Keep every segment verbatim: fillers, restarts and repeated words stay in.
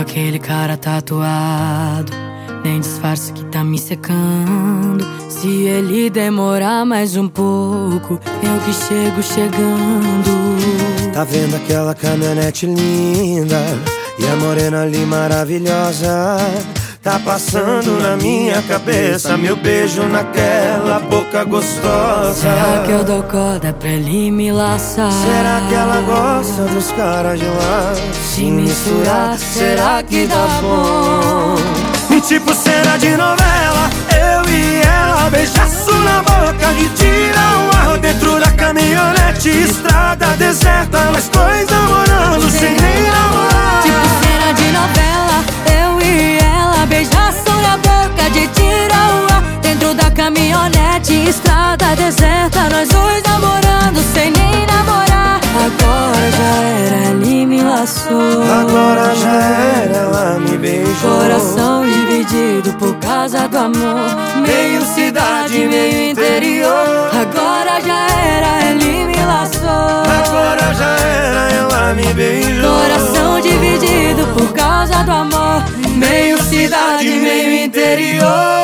aquele cara tatuado, nem disfarça que tá me secando. Se ele demorar mais um pouco, eu que chego chegando. Tá vendo aquela caminhonete linda e a morena ali maravilhosa? Tá passando na minha cabeça meu beijo naquela boca gostosa. Será que eu dou corda pra ele me laçar? Será que ela gosta dos caras de lá? Se misturar, será que dá bom? E tipo cena de novela, eu e ela, beijaço na boca de tira o ar dentro da caminhonete, estrada deserta, nós dois namorando sem nem namorar. Tipo cena de novela, eu e ela, beijaço na boca de tira o ar dentro da caminhonete, estrada deserta, nós dois namorando sem nem namorar. Agora já era, ele me laçou. Agora já era, ela me beijou. Coração dividido por causa do amor, meio cidade, meio interior. Agora já era, ele me laçou. Agora já era, ela me beijou. Coração dividido por causa do amor, meio cidade, meio interior.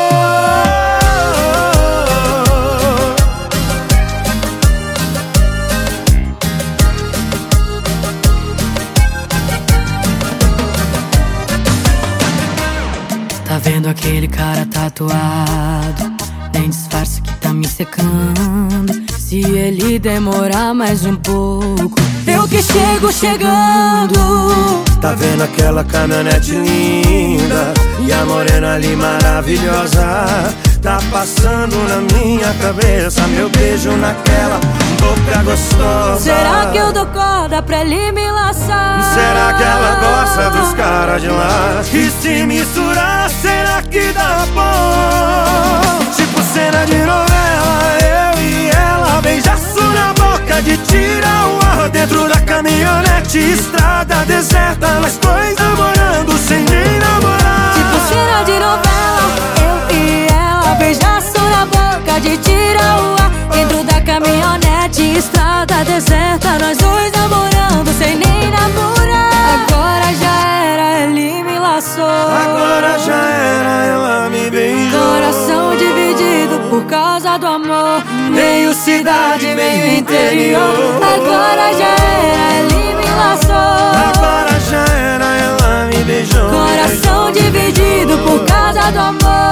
Tá vendo aquele cara tatuado, nem disfarça que tá me secando. Se ele demorar mais um pouco, eu que chego chegando. Tá vendo aquela caminhonete linda e a morena ali maravilhosa? Tá passando na minha cabeça meu beijo naquela boca gostosa. Será que eu dou corda pra ele me laçar? Será que ela gosta dos caras de lá? E se misturar, será que dá bom? Tipo cena de novela, eu e ela, beijaço na boca de tira o ar dentro da caminhonete, estrada deserta, nós dois namorando sem nem namorar. Tipo cena de novela, eu e ela, beijaço na boca de tira o ar dentro da caminhonete, estrada deserta, nós dois namorando sem nem namorar. Agora já era, ele me laçou. Agora já era, ela me beijou. Coração dividido por causa do amor, meio cidade, meio interior. Agora já era, ele me laçou. Agora já era, ela me beijou. Coração dividido por causa do amor,